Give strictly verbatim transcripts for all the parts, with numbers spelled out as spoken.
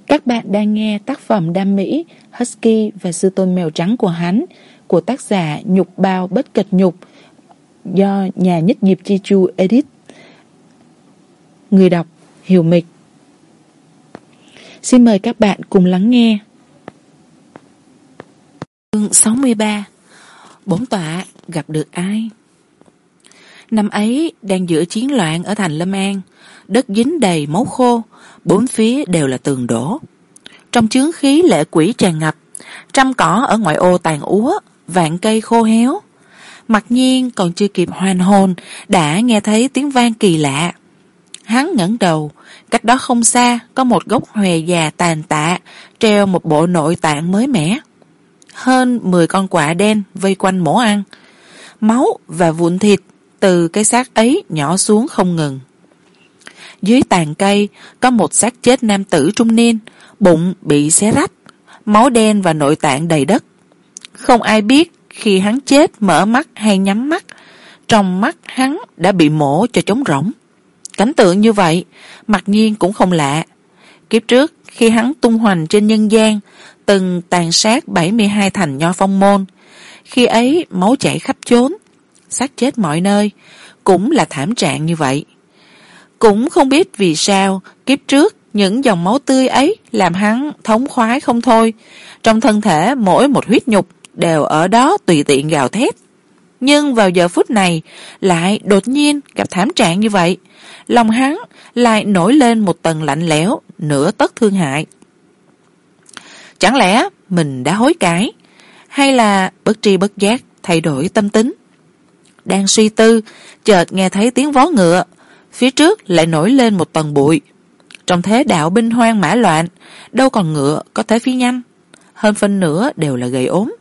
Các bạn đang nghe tác phẩm đam mỹ Husky và sư tôn mèo trắng của hắn của tác giả Nhục Bao Bất Kịch Nhục do nhà nhất nghiệp Chi Chu edit. Người đọc Hiểu Mịch. Xin mời các bạn cùng lắng nghe. Chương sáu mươi ba. Bổn tọa gặp được ai? Năm ấy đang giữa chiến loạn ở thành Lâm An, đất dính đầy máu khô, bốn phía đều là tường đổ. Trong chướng khí lệ quỷ tràn ngập, trăm cỏ ở ngoại ô tàn úa, vạn cây khô héo. Mặc nhiên còn chưa kịp hoàn hồn đã nghe thấy tiếng vang kỳ lạ. Hắn ngẩng đầu, cách đó không xa có một gốc hòe già tàn tạ treo một bộ nội tạng mới mẻ. Hơn mười con quạ đen vây quanh mổ ăn, máu và vụn thịt từ cái xác ấy nhỏ xuống không ngừng. Dưới tàn cây có một xác chết nam tử trung niên, bụng bị xé rách, máu đen và nội tạng đầy đất. Không ai biết khi hắn chết mở mắt hay nhắm mắt, trong mắt hắn đã bị mổ cho trống rỗng. Cảnh tượng như vậy mặc nhiên cũng không lạ. Kiếp trước khi hắn tung hoành trên nhân gian từng tàn sát bảy mươi hai thành Nho Phong môn, khi ấy máu chảy khắp chốn, xác chết mọi nơi, cũng là thảm trạng như vậy. Cũng không biết vì sao kiếp trước những dòng máu tươi ấy làm hắn thống khoái không thôi. Trong thân thể mỗi một huyết nhục đều ở đó tùy tiện gào thét. Nhưng vào giờ phút này lại đột nhiên gặp thảm trạng như vậy, lòng hắn lại nổi lên một tầng lạnh lẽo, nửa tấc thương hại. Chẳng lẽ mình đã hối cải, hay là bất tri bất giác thay đổi tâm tính? Đang suy tư, chợt nghe thấy tiếng vó ngựa, phía trước lại nổi lên một tầng bụi. Trong thế đạo binh hoang mã loạn, đâu còn ngựa có thể phi nhanh, hơn phân nửa đều là gầy ốm.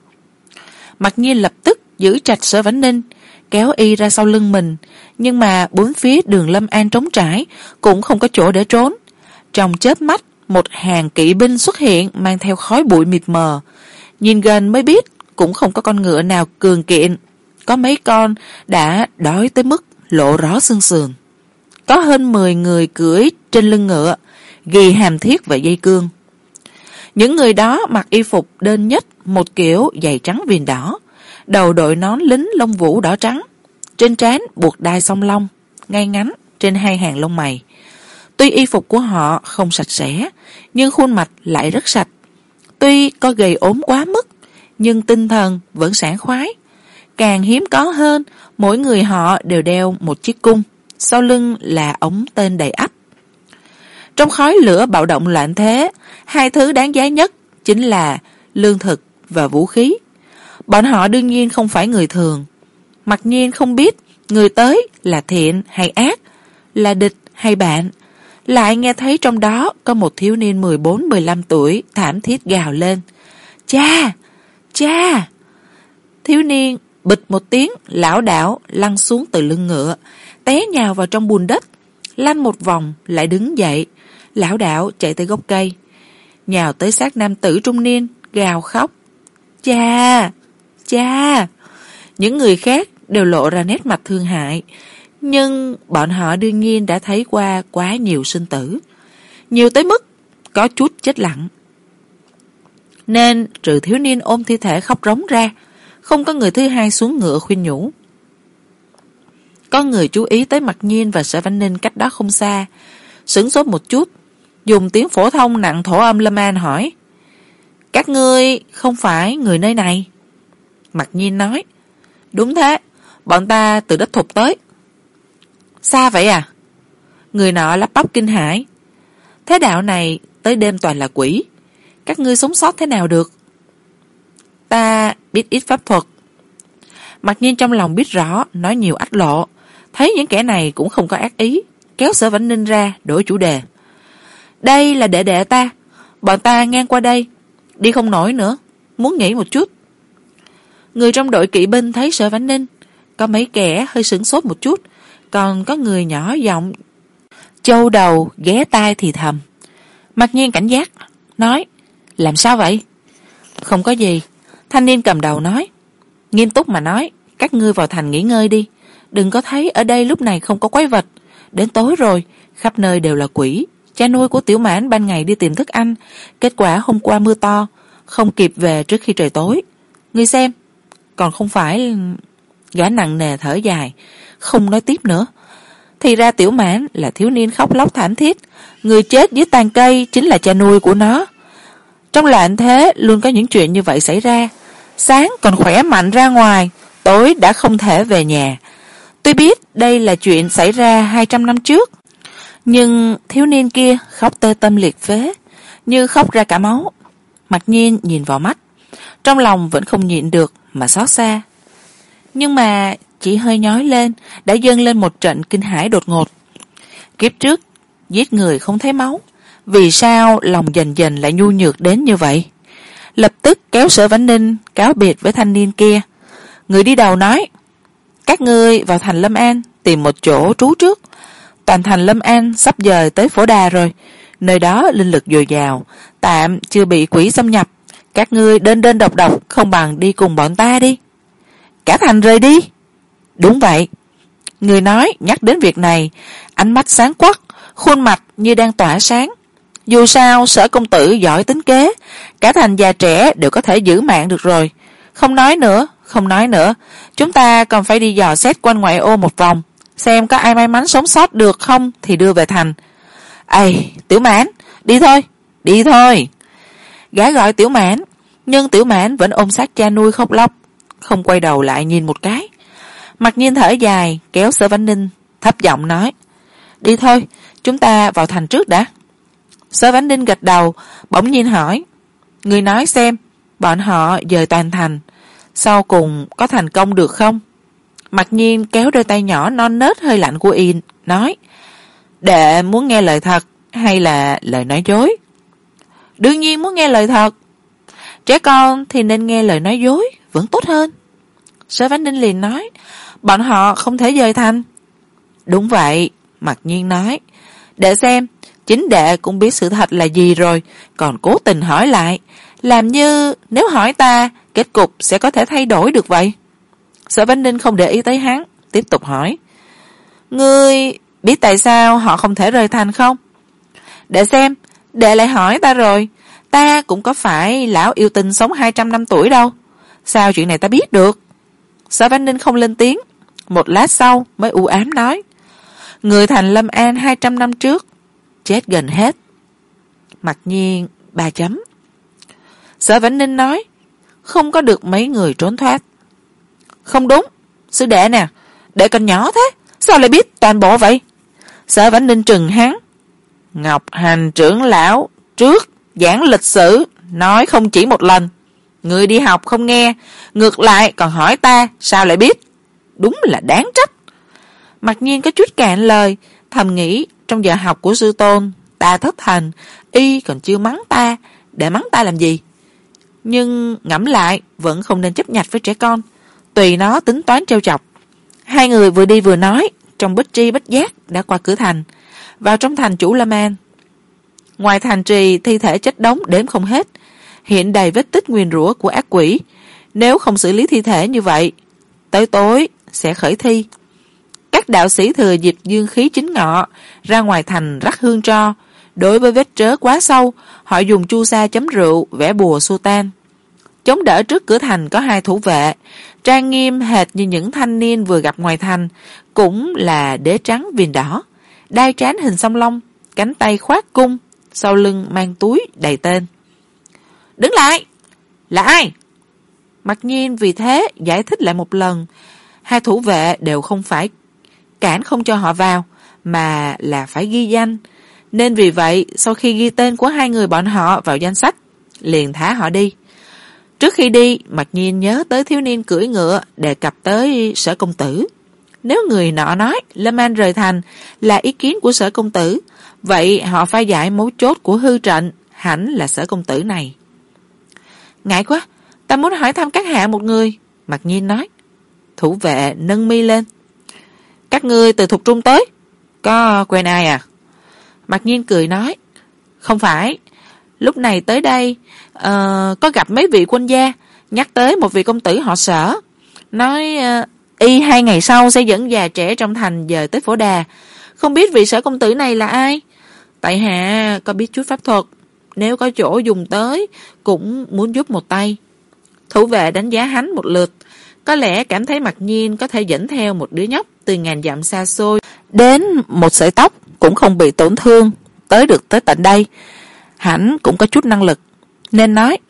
Mặc nhiên lập tức giữ chặt Sở Vãnh Ninh, kéo y ra sau lưng mình, nhưng mà bốn phía đường Lâm An trống trải, cũng không có chỗ để trốn. Trong chớp mắt, một hàng kỵ binh xuất hiện mang theo khói bụi mịt mờ, nhìn gần mới biết cũng không có con ngựa nào cường kiện, có mấy con đã đói tới mức lộ rõ xương sườn. Có hơn mười người cưỡi trên lưng ngựa, ghi hàm thiết và dây cương. Những người đó mặc y phục đơn nhất, một kiểu giày trắng viền đỏ, đầu đội nón lính lông vũ đỏ trắng, trên trán buộc đai song long ngay ngắn trên hai hàng lông mày. Tuy y phục của họ không sạch sẽ, nhưng khuôn mặt lại rất sạch. Tuy có gầy ốm quá mức, nhưng tinh thần vẫn sảng khoái. Càng hiếm có hơn, mỗi người họ đều đeo một chiếc cung, sau lưng là ống tên đầy ắp. Trong khói lửa bạo động loạn thế, hai thứ đáng giá nhất chính là lương thực và vũ khí. Bọn họ đương nhiên không phải người thường. Mặc nhiên không biết người tới là thiện hay ác, là địch hay bạn. Lại nghe thấy trong đó có một thiếu niên mười bốn mười lăm tuổi thảm thiết gào lên: Cha! Cha! Thiếu niên bịch một tiếng lảo đảo lăn xuống từ lưng ngựa, té nhào vào trong bùn đất, lăn một vòng lại đứng dậy, lảo đảo chạy tới gốc cây, nhào tới xác nam tử trung niên, gào khóc: Cha! Cha! Những người khác đều lộ ra nét mặt thương hại, nhưng bọn họ đương nhiên đã thấy qua quá nhiều sinh tử, nhiều tới mức có chút chết lặng. Nên trừ thiếu niên ôm thi thể khóc rống ra, không có người thứ hai xuống ngựa khuyên nhủ. Có người chú ý tới Mặc Nhiên và Sở Vãnh Ninh cách đó không xa, sửng sốt một chút, dùng tiếng phổ thông nặng thổ âm Lâm An hỏi: Các ngươi không phải người nơi này? Mặc Nhiên nói: Đúng thế, bọn ta từ đất Thục tới. Xa vậy à? Người nọ lắp bắp kinh hãi: Thế đạo này tới đêm toàn là quỷ, các ngươi sống sót thế nào được? Ta biết ít pháp thuật. Mặc nhiên trong lòng biết rõ, nói nhiều ắt lộ, thấy những kẻ này cũng không có ác ý, kéo Sở Vãnh Ninh ra đổi chủ đề: Đây là đệ đệ ta, bọn ta ngang qua đây, đi không nổi nữa, muốn nghỉ một chút. Người trong đội kỵ binh thấy Sở Vãnh Ninh, có mấy kẻ hơi sửng sốt một chút, còn có người nhỏ giọng châu đầu ghé tai thì thầm. Mặc nhiên cảnh giác, nói: Làm sao vậy? Không có gì. Thanh niên cầm đầu nói: Nghiêm túc mà nói, các ngươi vào thành nghỉ ngơi đi, đừng có thấy ở đây lúc này không có quái vật, đến tối rồi khắp nơi đều là quỷ, Cha nuôi của Tiểu Mãn ban ngày đi tìm thức ăn, kết quả hôm qua mưa to, không kịp về trước khi trời tối. Ngươi xem, còn không phải... Gã nặng nề thở dài, không nói tiếp nữa. Thì ra Tiểu Mãn là thiếu niên khóc lóc thảm thiết, người chết dưới tàn cây chính là cha nuôi của nó. Trong loạn thế luôn có những chuyện như vậy xảy ra, sáng còn khỏe mạnh ra ngoài, tối đã không thể về nhà. Tôi biết đây là chuyện xảy ra hai trăm năm trước, nhưng thiếu niên kia khóc tê tâm liệt phế, như khóc ra cả máu. Mặc Nhiên nhìn vào mắt, trong lòng vẫn không nhịn được mà xót xa. Nhưng mà chỉ hơi nhói lên đã dâng lên một trận kinh hãi đột ngột. Kiếp trước giết người không thấy máu, vì sao lòng dần dần lại nhu nhược đến như vậy? Lập tức kéo Sở Vãn Ninh cáo biệt với thanh niên kia. Người đi đầu nói: các ngươi vào thành Lâm An tìm một chỗ trú trước. Toàn thành Lâm An sắp dời tới Phổ Đà rồi, nơi đó linh lực dồi dào, tạm chưa bị quỷ xâm nhập. Các ngươi đơn đơn độc độc không bằng đi cùng bọn ta đi. Cả thành rời đi. Đúng vậy. Người nói nhắc đến việc này, ánh mắt sáng quắc, khuôn mặt như đang tỏa sáng. Dù sao Sở công tử giỏi tính kế, cả thành già trẻ đều có thể giữ mạng được rồi. Không nói nữa, không nói nữa, chúng ta còn phải đi dò xét quanh ngoại ô một vòng, xem có ai may mắn sống sót được không thì đưa về thành. Ây, Tiểu Mãn, đi thôi, đi thôi. Gã gọi Tiểu Mãn, nhưng Tiểu Mãn vẫn ôm sát cha nuôi khóc lóc, không quay đầu lại nhìn một cái. Mặc Nhiên thở dài, kéo Sở Vãn Ninh, thấp giọng nói: đi thôi, chúng ta vào thành trước đã. Sở Vãn Ninh gật đầu, bỗng nhiên hỏi: người nói xem, bọn họ dời toàn thành, sau cùng có thành công được không? Mặc Nhiên kéo đôi tay nhỏ non nớt hơi lạnh của y, nói: đệ muốn nghe lời thật hay là lời nói dối? Đương nhiên muốn nghe lời thật. Trẻ con thì nên nghe lời nói dối vẫn tốt hơn. Sở Vãn Ninh liền nói: bọn họ không thể dời thành. Đúng vậy, Mặc Nhiên nói. Đệ xem, chính đệ cũng biết sự thật là gì rồi, còn cố tình hỏi lại, làm như nếu hỏi ta, kết cục sẽ có thể thay đổi được vậy. Sở Vãn Ninh không để ý tới hắn, tiếp tục hỏi: ngươi biết tại sao họ không thể rời thành không? Đệ xem, đệ lại hỏi ta rồi, ta cũng có phải lão yêu tinh sống hai trăm năm tuổi đâu, sao chuyện này ta biết được? Sở Vãn Ninh không lên tiếng, một lát sau mới u ám nói: người thành Lâm An hai trăm năm trước chết gần hết. Mặc Nhiên ba chấm. Sở Vãn Ninh nói: không có được mấy người trốn thoát. Không đúng, sư đệ nè, đệ còn nhỏ thế, sao lại biết toàn bộ vậy? Sở Vãn Ninh trừng hắn: Ngọc Hành trưởng lão trước giảng lịch sử nói không chỉ một lần, người đi học không nghe, ngược lại còn hỏi ta sao lại biết, đúng là đáng trách. Mặc Nhiên có chút cạn lời, thầm nghĩ trong giờ học của sư tôn ta thất thành, y còn chưa mắng ta, để mắng ta làm gì? Nhưng ngẫm lại vẫn không nên chấp nhặt với trẻ con, tùy nó tính toán trêu chọc. Hai người vừa đi vừa nói, trong bất tri bất giác đã qua cửa thành, vào trong thành chủ Lâm An. Ngoài thành trì thi thể chất đống đếm không hết, hiện đầy vết tích nguyền rủa của ác quỷ. Nếu không xử lý thi thể như vậy, tới tối sẽ khởi thi. Các đạo sĩ thừa dịp dương khí chính ngọ ra ngoài thành rắc hương tro. Đối với vết trớ quá sâu, họ dùng chu sa chấm rượu vẽ bùa xua tan. Chống đỡ trước cửa thành có hai thủ vệ, trang nghiêm hệt như những thanh niên vừa gặp ngoài thành, cũng là đế trắng viền đỏ, đai trán hình song long, cánh tay khoác cung, sau lưng mang túi đầy tên. Đứng lại! Là ai? Mặc Nhiên vì thế giải thích lại một lần. Hai thủ vệ đều không phải cản không cho họ vào, mà là phải ghi danh. Nên vì vậy sau khi ghi tên của hai người bọn họ vào danh sách, liền thả họ đi. Trước khi đi, Mặc Nhiên nhớ tới thiếu niên cưỡi ngựa đề cập tới Sở công tử. Nếu người nọ nói Lâm An rời thành là ý kiến của Sở công tử, vậy họ phải giải mấu chốt của hư trận hẳn là Sở công tử này. Ngại quá, ta muốn hỏi thăm các hạ một người, Mặc Nhiên nói. Thủ vệ nâng mi lên. Các ngươi từ Thục Trung tới, có quen ai à? Mặc Nhiên cười nói: không phải, lúc này tới đây uh, có gặp mấy vị quân gia, nhắc tới một vị công tử họ Sở, nói uh, y hai ngày sau sẽ dẫn già trẻ trong thành dời tới Phổ Đà. Không biết vị Sở công tử này là ai? Tại hạ có biết chút pháp thuật, nếu có chỗ dùng tới, cũng muốn giúp một tay. Thủ vệ đánh giá hắn một lượt, có lẽ cảm thấy Mặc Nhiên có thể dẫn theo một đứa nhóc từ ngàn dặm xa xôi, đến một sợi tóc cũng không bị tổn thương, tới được tới tận đây. Hắn cũng có chút năng lực, nên nói: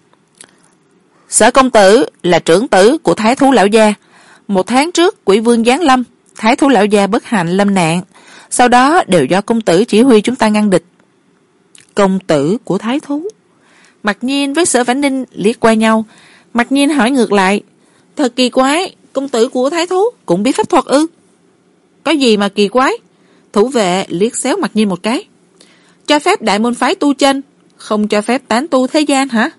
Sở công tử là trưởng tử của Thái thú lão gia. Một tháng trước Quỷ Vương giáng lâm, Thái thú lão gia bất hạnh lâm nạn, sau đó đều do công tử chỉ huy chúng ta ngăn địch. Công tử của Thái thú? Mặc Nhiên với Sở Vãn Ninh liếc qua nhau. Mặc Nhiên hỏi ngược lại: Thật kỳ quái, công tử của Thái thú cũng biết pháp thuật ư? Có gì mà kỳ quái? Thủ vệ liếc xéo Mặc Nhiên một cái. Cho phép đại môn phái tu chân, không cho phép tán tu thế gian hả?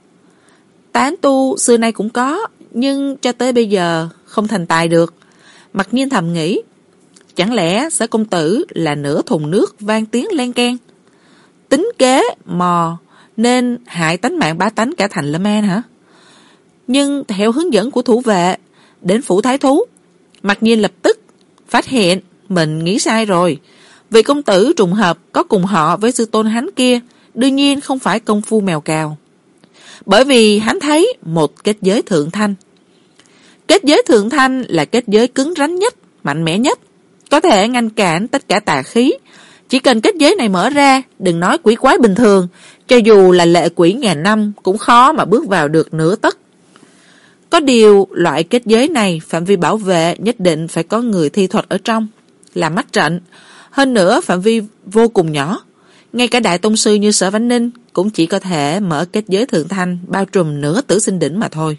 Tán tu xưa nay cũng có, nhưng cho tới bây giờ không thành tài được. Mặc Nhiên thầm nghĩ, chẳng lẽ Sở công tử là nửa thùng nước vang tiếng len keng, tính kế mò nên hại tánh mạng bá tánh cả thành Lâm An hả? Nhưng theo hướng dẫn của thủ vệ đến phủ Thái thú, Mặc Nhiên lập tức phát hiện mình nghĩ sai rồi. Vị công tử trùng hợp có cùng họ với sư tôn hắn kia, đương nhiên không phải công phu mèo cào. Bởi vì hắn thấy một kết giới thượng thanh. Kết giới thượng thanh là kết giới cứng rắn nhất, mạnh mẽ nhất, có thể ngăn cản tất cả tà khí. Chỉ cần kết giới này mở ra, đừng nói quỷ quái bình thường, cho dù là lệ quỷ ngàn năm cũng khó mà bước vào được nửa tấc. Có điều loại kết giới này phạm vi bảo vệ nhất định phải có người thi thuật ở trong, là mắt trận. Hơn nữa phạm vi vô cùng nhỏ, ngay cả đại tông sư như Sở Vãn Ninh cũng chỉ có thể mở kết giới thượng thanh bao trùm nửa Tử Sinh Đỉnh mà thôi.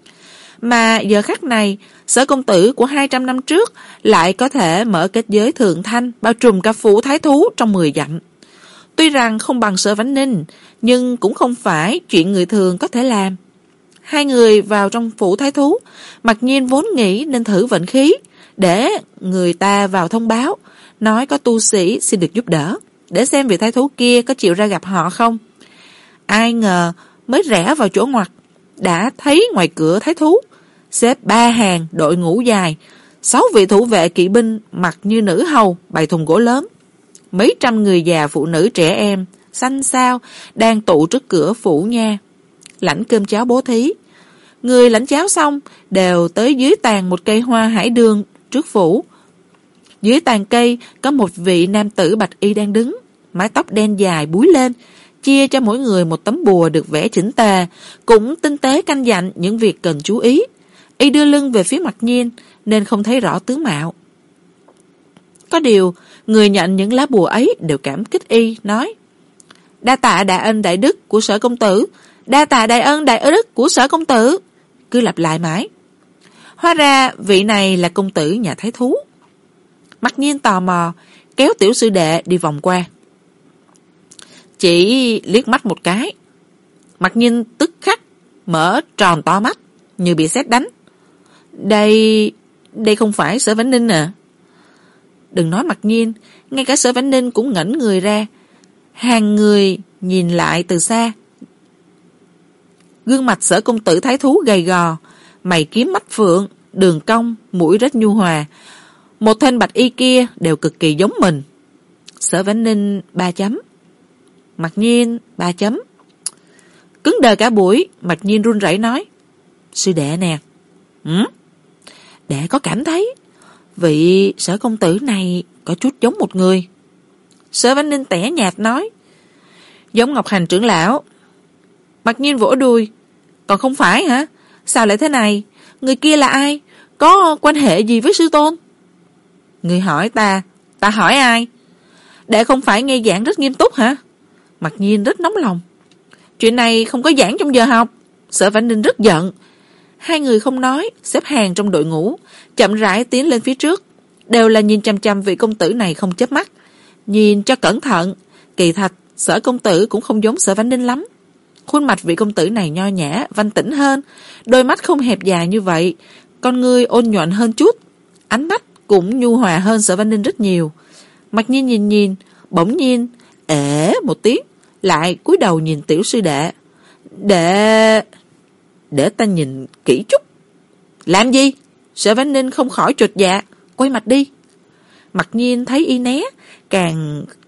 Mà giờ khắc này, Sở công tử của hai trăm năm trước lại có thể mở kết giới thượng thanh bao trùm cả phủ Thái thú trong mười dặm. Tuy rằng không bằng Sở Vãn Ninh, nhưng cũng không phải chuyện người thường có thể làm. Hai người vào trong phủ Thái thú, Mặc Nhiên vốn nghĩ nên thử vận khí, để người ta vào thông báo, nói có tu sĩ xin được giúp đỡ, để xem vị thái thú kia có chịu ra gặp họ không. Ai ngờ mới rẽ vào chỗ ngoặt, đã thấy ngoài cửa thái thú xếp ba hàng đội ngũ dài, sáu vị thủ vệ kỵ binh mặc như nữ hầu bày thùng gỗ lớn, mấy trăm người già phụ nữ trẻ em xanh xao đang tụ trước cửa phủ nha, lãnh cơm cháo bố thí. Người lãnh cháo xong đều tới dưới tàn một cây hoa hải đường trước phủ. Dưới tàn cây có một vị nam tử bạch y đang đứng, mái tóc đen dài búi lên, chia cho mỗi người một tấm bùa được vẽ chỉnh tề, cũng tinh tế căn dặn những việc cần chú ý. Y đưa lưng về phía Mặc Nhiên nên không thấy rõ tướng mạo. Có điều người nhận những lá bùa ấy đều cảm kích y, nói: Đa tạ đại ân đại đức của Sở công tử, đa tạ đại ân đại đức của Sở công tử, cứ lặp lại mãi. Hóa ra vị này là công tử nhà thái thú. Mặc Nhiên tò mò kéo tiểu sư đệ đi vòng qua, chỉ liếc mắt một cái, Mặc Nhiên tức khắc mở tròn to mắt như bị sét đánh. Đây, đây không phải Sở Vãn Ninh à? Đừng nói Mặc Nhiên, ngay cả Sở Vãn Ninh cũng ngẩng người ra, hàng người nhìn lại từ xa. Gương mặt Sở công tử thái thú gầy gò, mày kiếm mắt phượng, đường cong, mũi rất nhu hòa. Một thanh bạch y kia đều cực kỳ giống mình. Sở Vãn Ninh ba chấm, Mặc Nhiên ba chấm. Cứng đờ cả buổi, Mặc Nhiên run rẩy nói: Sư đệ nè. Ừ? Đệ có cảm thấy vị Sở công tử này có chút giống một người. Sở Vãn Ninh tẻ nhạt nói: Giống Ngọc Hành trưởng lão. Mặc Nhiên vỗ đùi: Còn không phải hả? Sao lại thế này? Người kia là ai? Có quan hệ gì với sư tôn? Người hỏi ta, ta hỏi ai? Đệ không phải nghe giảng rất nghiêm túc hả? Mặc Nhiên rất nóng lòng. Chuyện này không có giảng trong giờ học. Sở Vãn Ninh rất giận. Hai người không nói, xếp hàng trong đội ngũ, chậm rãi tiến lên phía trước, đều là nhìn chằm chằm vị công tử này không chớp mắt. Nhìn cho cẩn thận, kỳ thật Sở công tử cũng không giống Sở Vãn Ninh lắm. Khuôn mặt vị công tử này nho nhã, văn tĩnh hơn, đôi mắt không hẹp dài như vậy, con ngươi ôn nhuận hơn chút, ánh mắt cũng nhu hòa hơn Sở Vãn Ninh rất nhiều. Mặc Nhiên nhìn nhìn, bỗng nhiên ể một tiếng, lại cúi đầu nhìn tiểu sư đệ. Để... để ta nhìn kỹ chút. Làm gì? Sở Vãn Ninh không khỏi chột dạ, quay mặt đi. Mặc Nhiên thấy y né, càng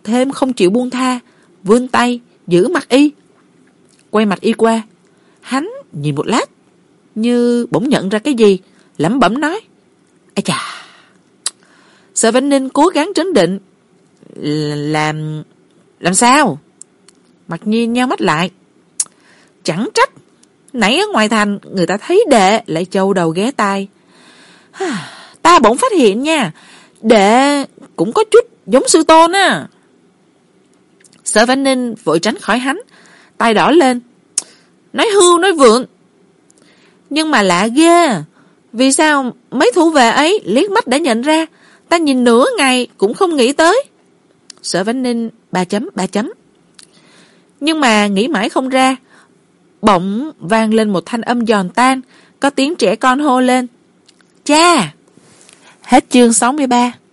thêm không chịu buông tha, vươn tay giữ mặt y. Quay mặt y qua, hắn nhìn một lát, như bỗng nhận ra cái gì, lẩm bẩm nói: "Ây chà." Sở Vãn Ninh cố gắng trấn định. Làm... làm sao? Mặc Nhiên nheo mắt lại. Chẳng trách nãy ở ngoài thành người ta thấy đệ lại châu đầu ghé tai. Ta bỗng phát hiện nha, đệ cũng có chút giống sư tôn á. Sở Vãn Ninh vội tránh khỏi hắn, tay đỏ lên. Nói hưu nói vượng. Nhưng mà lạ ghê, vì sao mấy thủ vệ ấy liếc mắt đã nhận ra? Ta nhìn nửa ngày cũng không nghĩ tới. Sở Vãn Ninh ba chấm ba chấm. Nhưng mà nghĩ mãi không ra. Bỗng vang lên một thanh âm giòn tan, có tiếng trẻ con hô lên: Cha! Hết chương sáu mươi ba.